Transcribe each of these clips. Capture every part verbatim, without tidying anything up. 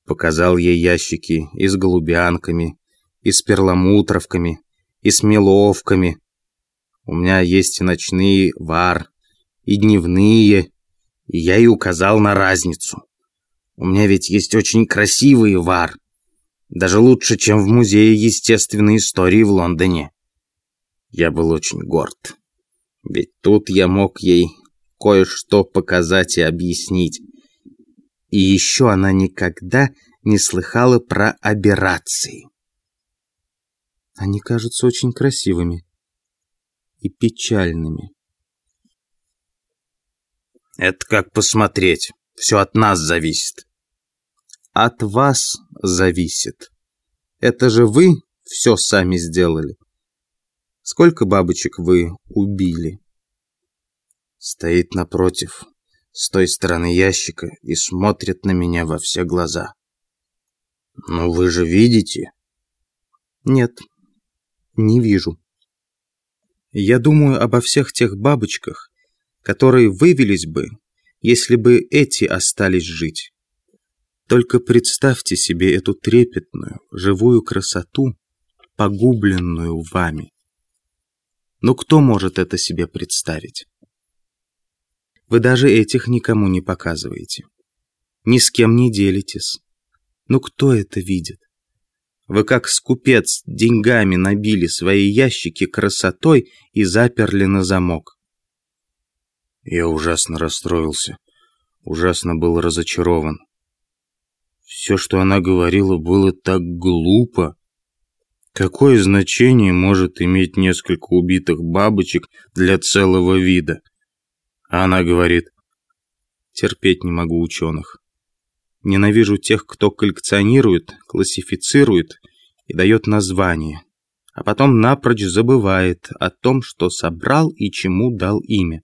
Показал ей ящики и с голубянками, и с перламутровками, и с меловками. У меня есть и ночные вар, и дневные, и я ей указал на разницу. У меня ведь есть очень красивый вар, даже лучше, чем в Музее естественной истории в Лондоне. Я был очень горд, ведь тут я мог ей кое-что показать и объяснить. И еще она никогда не слыхала про аберрации. Они кажутся очень красивыми и печальными. Это как посмотреть. Все от нас зависит. От вас зависит. Это же вы все сами сделали. Сколько бабочек вы убили? Стоит напротив, с той стороны ящика, и смотрит на меня во все глаза. Ну вы же видите? Нет, не вижу. Я думаю обо всех тех бабочках, которые вывелись бы, если бы эти остались жить. Только представьте себе эту трепетную, живую красоту, погубленную вами. Ну кто может это себе представить? Вы даже этих никому не показываете. Ни с кем не делитесь. Ну кто это видит? Вы как скупец деньгами набили свои ящики красотой и заперли на замок. Я ужасно расстроился, ужасно был разочарован. Все, что она говорила, было так глупо. Какое значение может иметь несколько убитых бабочек для целого вида? А она говорит: терпеть не могу ученых. Ненавижу тех, кто коллекционирует, классифицирует и дает название, а потом напрочь забывает о том, что собрал и чему дал имя.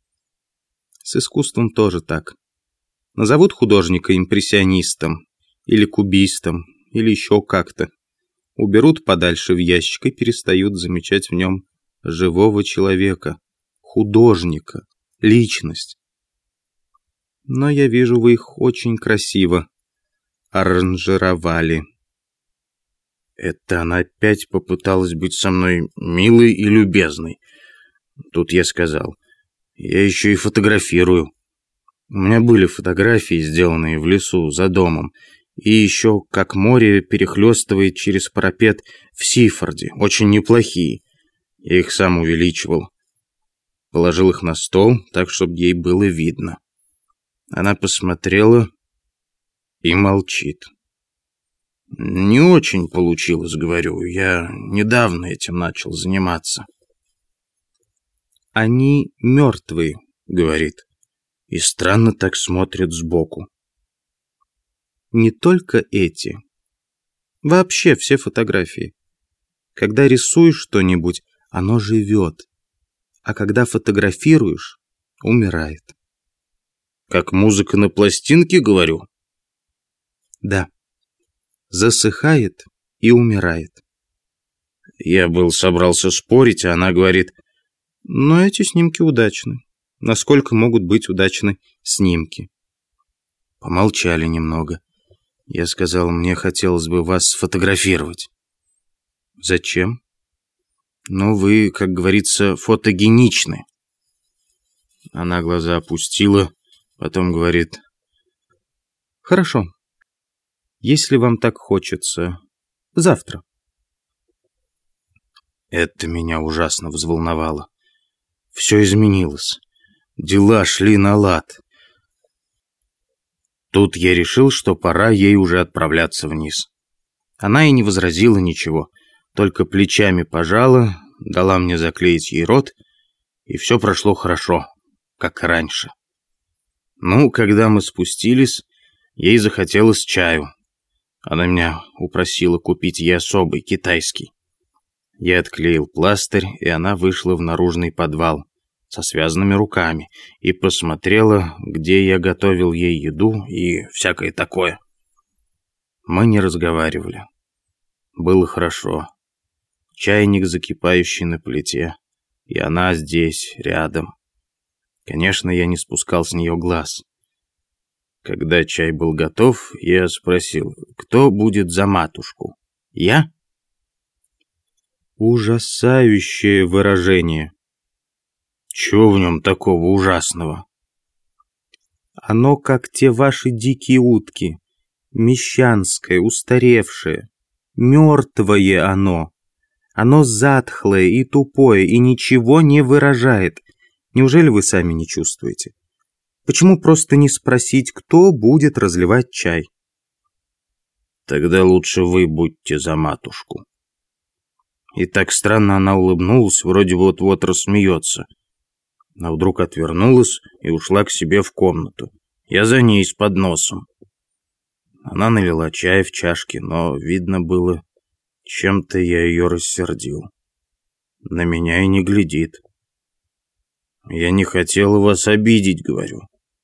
С искусством тоже так. Назовут художника импрессионистом, или кубистом, или еще как-то. Уберут подальше в ящик и перестают замечать в нем живого человека, художника, личность. Но я вижу, вы их очень красиво аранжировали. Это она опять попыталась быть со мной милой и любезной. Тут я сказал: я еще и фотографирую. У меня были фотографии, сделанные в лесу за домом, и еще как море перехлестывает через парапет в Сифорде, очень неплохие. Я их сам увеличивал. Положил их на стол, так, чтобы ей было видно. Она посмотрела и молчит. Не очень получилось, говорю. Я недавно этим начал заниматься. Они мертвые, говорит, и странно так смотрят сбоку. Не только эти. Вообще все фотографии. Когда рисуешь что-нибудь, оно живет. А когда фотографируешь, умирает. Как музыка на пластинке, говорю? Да. Засыхает и умирает. Я был собрался спорить, а она говорит: но эти снимки удачны. Насколько могут быть удачны снимки? Помолчали немного. Я сказал: мне хотелось бы вас сфотографировать. Зачем? Ну, вы, как говорится, фотогеничны. Она глаза опустила, потом говорит: хорошо, если вам так хочется, завтра. Это меня ужасно взволновало. Все изменилось. Дела шли на лад. Тут я решил, что пора ей уже отправляться вниз. Она и не возразила ничего, только плечами пожала, дала мне заклеить ей рот, и все прошло хорошо, как раньше. Ну, когда мы спустились, ей захотелось чаю. Она меня упросила купить ей особый, китайский. Я отклеил пластырь, и она вышла в наружный подвал со связанными руками и посмотрела, где я готовил ей еду и всякое такое. Мы не разговаривали. Было хорошо. Чайник, закипающий на плите, и она здесь, рядом. Конечно, я не спускал с нее глаз. Когда чай был готов, я спросил, кто будет за матушку? Я? Ужасающее выражение. Чего в нем такого ужасного? Оно как те ваши дикие утки. Мещанское, устаревшее. Мертвое оно. Оно затхлое и тупое, и ничего не выражает. Неужели вы сами не чувствуете? Почему просто не спросить, кто будет разливать чай? Тогда лучше вы будьте за матушку. И так странно она улыбнулась, вроде вот-вот рассмеется. Но вдруг отвернулась и ушла к себе в комнату. Я за ней с подносом. Она налила чай в чашки, но видно было, чем-то я ее рассердил. На меня и не глядит. Я не хотела вас обидеть, говорю.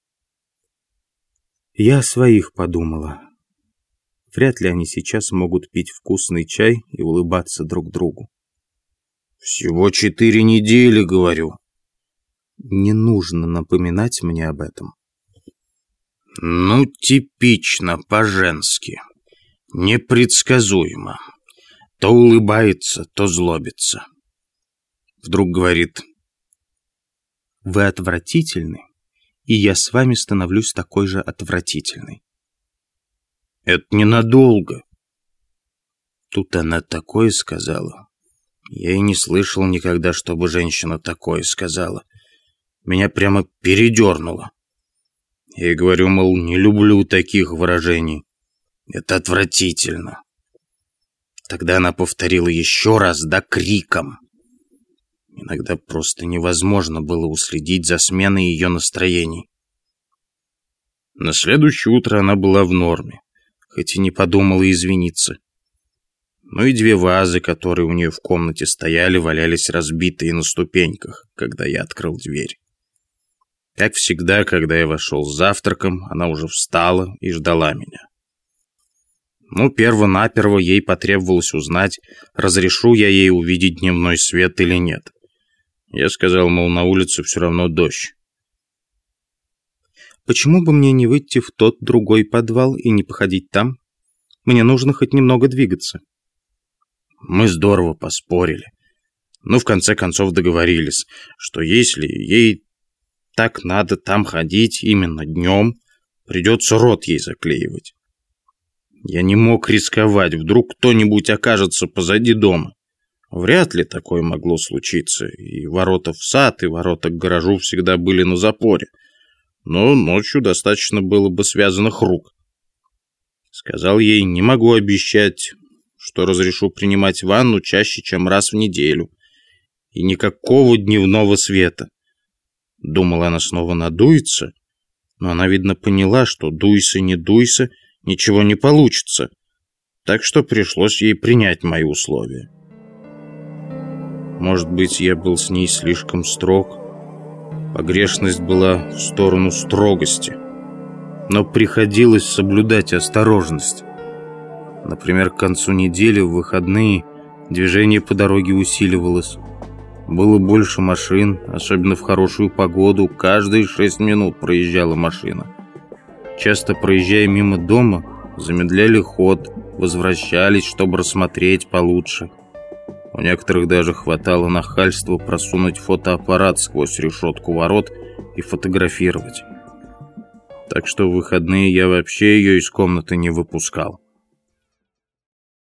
Я о своих подумала. Вряд ли они сейчас могут пить вкусный чай и улыбаться друг другу. Всего четыре недели, говорю. Не нужно напоминать мне об этом. Ну, типично по-женски. Непредсказуемо. То улыбается, то злобится. Вдруг говорит: вы отвратительны, и я с вами становлюсь такой же отвратительной. Это ненадолго. Тут она такое сказала. Я и не слышал никогда, чтобы женщина такое сказала. Меня прямо передернуло. Я ей говорю, мол, не люблю таких выражений. Это отвратительно. Тогда она повторила еще раз, да криком. Иногда просто невозможно было уследить за сменой ее настроений. На следующее утро она была в норме, хоть и не подумала извиниться. Ну и две вазы, которые у нее в комнате стояли, валялись разбитые на ступеньках, когда я открыл дверь. Как всегда, когда я вошел с завтраком, она уже встала и ждала меня. Ну, перво-наперво ей потребовалось узнать, разрешу я ей увидеть дневной свет или нет. Я сказал, мол, на улице все равно дождь. Почему бы мне не выйти в тот другой подвал и не походить там? Мне нужно хоть немного двигаться. Мы здорово поспорили. Ну, в конце концов договорились, что если ей так надо там ходить именно днем, придется рот ей заклеивать. Я не мог рисковать, вдруг кто-нибудь окажется позади дома. Вряд ли такое могло случиться, и ворота в сад, и ворота к гаражу всегда были на запоре. Но ночью достаточно было бы связанных рук. Сказал ей, не могу обещать, что разрешу принимать ванну чаще, чем раз в неделю. И никакого дневного света. Думала, она снова надуется, но она, видно, поняла, что дуйся, не дуйся, ничего не получится. Так что пришлось ей принять мои условия. Может быть, я был с ней слишком строг. Погрешность была в сторону строгости. Но приходилось соблюдать осторожность. Например, к концу недели, в выходные, движение по дороге усиливалось. Было больше машин, особенно в хорошую погоду. Каждые шесть минут проезжала машина. Часто, проезжая мимо дома, замедляли ход, возвращались, чтобы рассмотреть получше. У некоторых даже хватало нахальства просунуть фотоаппарат сквозь решетку ворот и фотографировать. Так что в выходные я вообще ее из комнаты не выпускал.